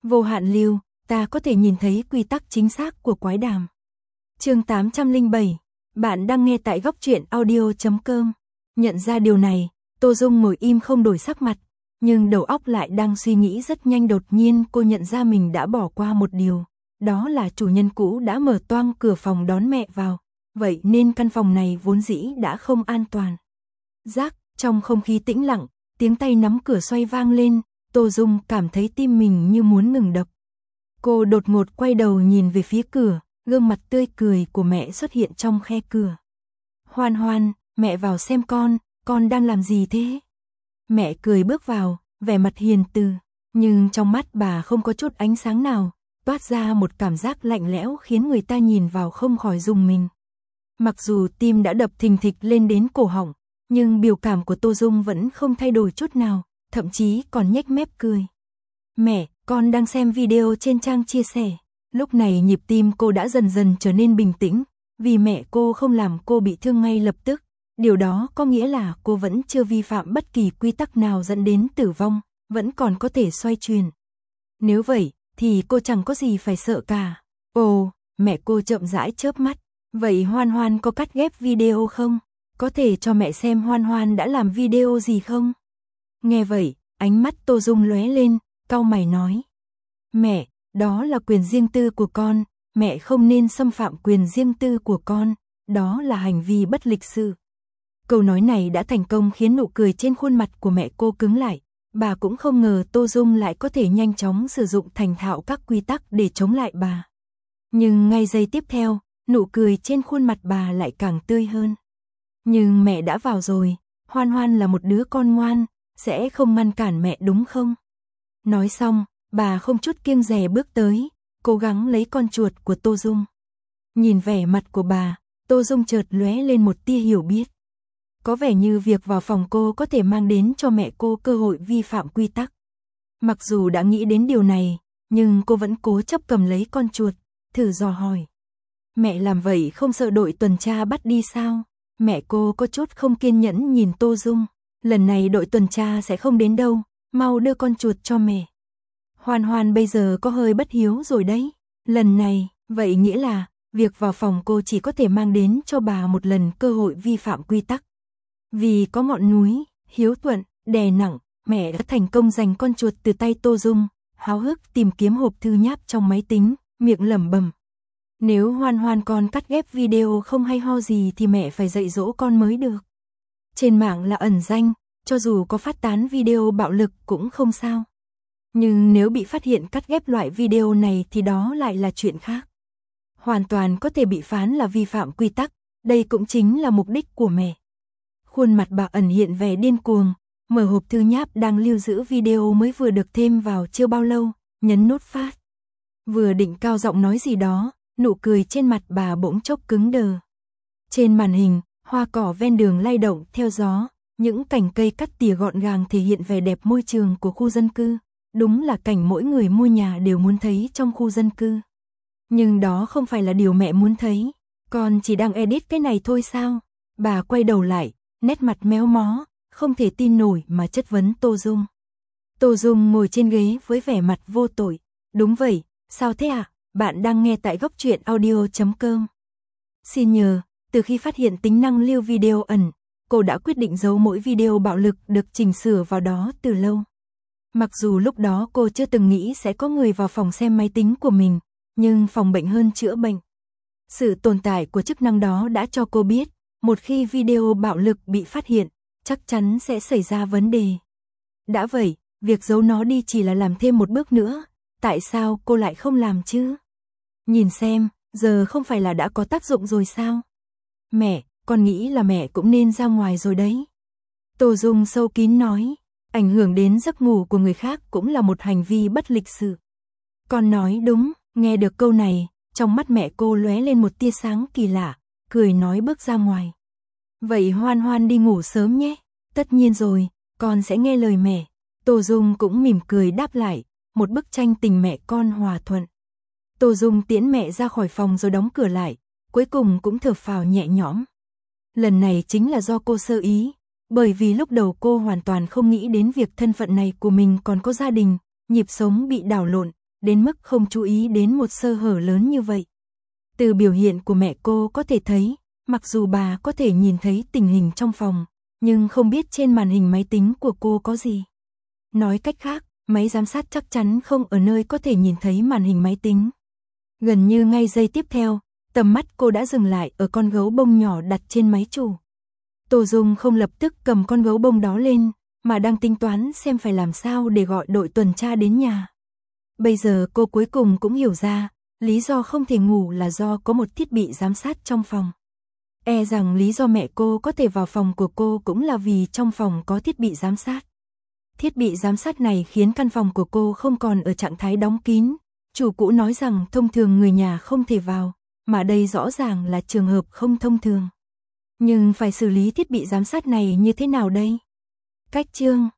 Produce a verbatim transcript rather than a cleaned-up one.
Vô hạn lưu, ta có thể nhìn thấy quy tắc chính xác của quái đàm. Chương tám trăm lẻ bảy, bạn đang nghe tại góc truyện audio chấm com. Nhận ra điều này, Tô Dung ngồi im không đổi sắc mặt, nhưng đầu óc lại đang suy nghĩ rất nhanh. Đột nhiên cô nhận ra mình đã bỏ qua một điều, đó là chủ nhân cũ đã mở toang cửa phòng đón mẹ vào, vậy nên căn phòng này vốn dĩ đã không an toàn. Rác, trong không khí tĩnh lặng, tiếng tay nắm cửa xoay vang lên, Tô Dung cảm thấy tim mình như muốn ngừng đập. Cô đột ngột quay đầu nhìn về phía cửa, gương mặt tươi cười của mẹ xuất hiện trong khe cửa. Hoan Hoan, mẹ vào xem con, con đang làm gì thế? Mẹ cười bước vào, vẻ mặt hiền từ, nhưng trong mắt bà không có chút ánh sáng nào, toát ra một cảm giác lạnh lẽo khiến người ta nhìn vào không khỏi rùng mình. Mặc dù tim đã đập thình thịch lên đến cổ họng, nhưng biểu cảm của Tô Dung vẫn không thay đổi chút nào, thậm chí còn nhếch mép cười. Mẹ, con đang xem video trên trang chia sẻ. Lúc này nhịp tim cô đã dần dần trở nên bình tĩnh, vì mẹ cô không làm cô bị thương ngay lập tức. Điều đó có nghĩa là cô vẫn chưa vi phạm bất kỳ quy tắc nào dẫn đến tử vong, vẫn còn có thể xoay chuyển. Nếu vậy, thì cô chẳng có gì phải sợ cả. Ồ, mẹ cô chậm rãi chớp mắt. Vậy Hoan Hoan có cắt ghép video không? Có thể cho mẹ xem Hoan Hoan đã làm video gì không? Nghe vậy, ánh mắt Tô Dung lóe lên, cau mày nói. Mẹ, đó là quyền riêng tư của con, mẹ không nên xâm phạm quyền riêng tư của con, đó là hành vi bất lịch sự. Câu nói này đã thành công khiến nụ cười trên khuôn mặt của mẹ cô cứng lại. Bà cũng không ngờ Tô Dung lại có thể nhanh chóng sử dụng thành thạo các quy tắc để chống lại bà. Nhưng ngay giây tiếp theo, nụ cười trên khuôn mặt bà lại càng tươi hơn. Nhưng mẹ đã vào rồi, Hoan Hoan là một đứa con ngoan, sẽ không ngăn cản mẹ đúng không? Nói xong, bà không chút kiêng dè bước tới, cố gắng lấy con chuột của Tô Dung. Nhìn vẻ mặt của bà, Tô Dung chợt lóe lên một tia hiểu biết. Có vẻ như việc vào phòng cô có thể mang đến cho mẹ cô cơ hội vi phạm quy tắc. Mặc dù đã nghĩ đến điều này, nhưng cô vẫn cố chấp cầm lấy con chuột, thử dò hỏi. Mẹ làm vậy không sợ đội tuần tra bắt đi sao? Mẹ cô có chút không kiên nhẫn nhìn Tô Dung. Lần này đội tuần tra sẽ không đến đâu, mau đưa con chuột cho mẹ. Hoan Hoan bây giờ có hơi bất hiếu rồi đấy. Lần này, vậy nghĩa là, việc vào phòng cô chỉ có thể mang đến cho bà một lần cơ hội vi phạm quy tắc. Vì có ngọn núi, hiếu thuận, đè nặng, mẹ đã thành công giành con chuột từ tay Tô Dung, háo hức tìm kiếm hộp thư nháp trong máy tính, miệng lẩm bẩm. Nếu Hoan Hoan con cắt ghép video không hay ho gì thì mẹ phải dạy dỗ con mới được. Trên mạng là ẩn danh, cho dù có phát tán video bạo lực cũng không sao. Nhưng nếu bị phát hiện cắt ghép loại video này thì đó lại là chuyện khác. Hoàn toàn có thể bị phán là vi phạm quy tắc, đây cũng chính là mục đích của mẹ. Khuôn mặt bà ẩn hiện vẻ điên cuồng, mở hộp thư nháp đang lưu giữ video mới vừa được thêm vào chưa bao lâu, nhấn nút phát. Vừa định cao giọng nói gì đó, nụ cười trên mặt bà bỗng chốc cứng đờ. Trên màn hình, hoa cỏ ven đường lay động theo gió, những cành cây cắt tỉa gọn gàng thể hiện vẻ đẹp môi trường của khu dân cư. Đúng là cảnh mỗi người mua nhà đều muốn thấy trong khu dân cư. Nhưng đó không phải là điều mẹ muốn thấy. Con chỉ đang edit cái này thôi sao? Bà quay đầu lại, nét mặt méo mó, không thể tin nổi mà chất vấn Tô Dung. Tô Dung ngồi trên ghế với vẻ mặt vô tội. Đúng vậy, sao thế ạ? À? Bạn đang nghe tại góc truyện audio chấm com. Xin nhờ, từ khi phát hiện tính năng lưu video ẩn, cô đã quyết định giấu mỗi video bạo lực được chỉnh sửa vào đó từ lâu. Mặc dù lúc đó cô chưa từng nghĩ sẽ có người vào phòng xem máy tính của mình, nhưng phòng bệnh hơn chữa bệnh. Sự tồn tại của chức năng đó đã cho cô biết, một khi video bạo lực bị phát hiện, chắc chắn sẽ xảy ra vấn đề. Đã vậy, việc giấu nó đi chỉ là làm thêm một bước nữa, tại sao cô lại không làm chứ? Nhìn xem, giờ không phải là đã có tác dụng rồi sao? Mẹ, con nghĩ là mẹ cũng nên ra ngoài rồi đấy. Tô Dung sâu kín nói. Ảnh hưởng đến giấc ngủ của người khác cũng là một hành vi bất lịch sự. Con nói đúng, nghe được câu này, trong mắt mẹ cô lóe lên một tia sáng kỳ lạ, cười nói bước ra ngoài. Vậy Hoan Hoan đi ngủ sớm nhé. Tất nhiên rồi, con sẽ nghe lời mẹ. Tô Dung cũng mỉm cười đáp lại, một bức tranh tình mẹ con hòa thuận. Tô Dung tiễn mẹ ra khỏi phòng rồi đóng cửa lại, cuối cùng cũng thở phào nhẹ nhõm. Lần này chính là do cô sơ ý. Bởi vì lúc đầu cô hoàn toàn không nghĩ đến việc thân phận này của mình còn có gia đình, nhịp sống bị đảo lộn, đến mức không chú ý đến một sơ hở lớn như vậy. Từ biểu hiện của mẹ cô có thể thấy, mặc dù bà có thể nhìn thấy tình hình trong phòng, nhưng không biết trên màn hình máy tính của cô có gì. Nói cách khác, máy giám sát chắc chắn không ở nơi có thể nhìn thấy màn hình máy tính. Gần như ngay giây tiếp theo, tầm mắt cô đã dừng lại ở con gấu bông nhỏ đặt trên máy chủ. Tô Dung không lập tức cầm con gấu bông đó lên, mà đang tính toán xem phải làm sao để gọi đội tuần tra đến nhà. Bây giờ cô cuối cùng cũng hiểu ra, lý do không thể ngủ là do có một thiết bị giám sát trong phòng. E rằng lý do mẹ cô có thể vào phòng của cô cũng là vì trong phòng có thiết bị giám sát. Thiết bị giám sát này khiến căn phòng của cô không còn ở trạng thái đóng kín. Chủ cũ nói rằng thông thường người nhà không thể vào, mà đây rõ ràng là trường hợp không thông thường. Nhưng phải xử lý thiết bị giám sát này như thế nào đây? Cách chương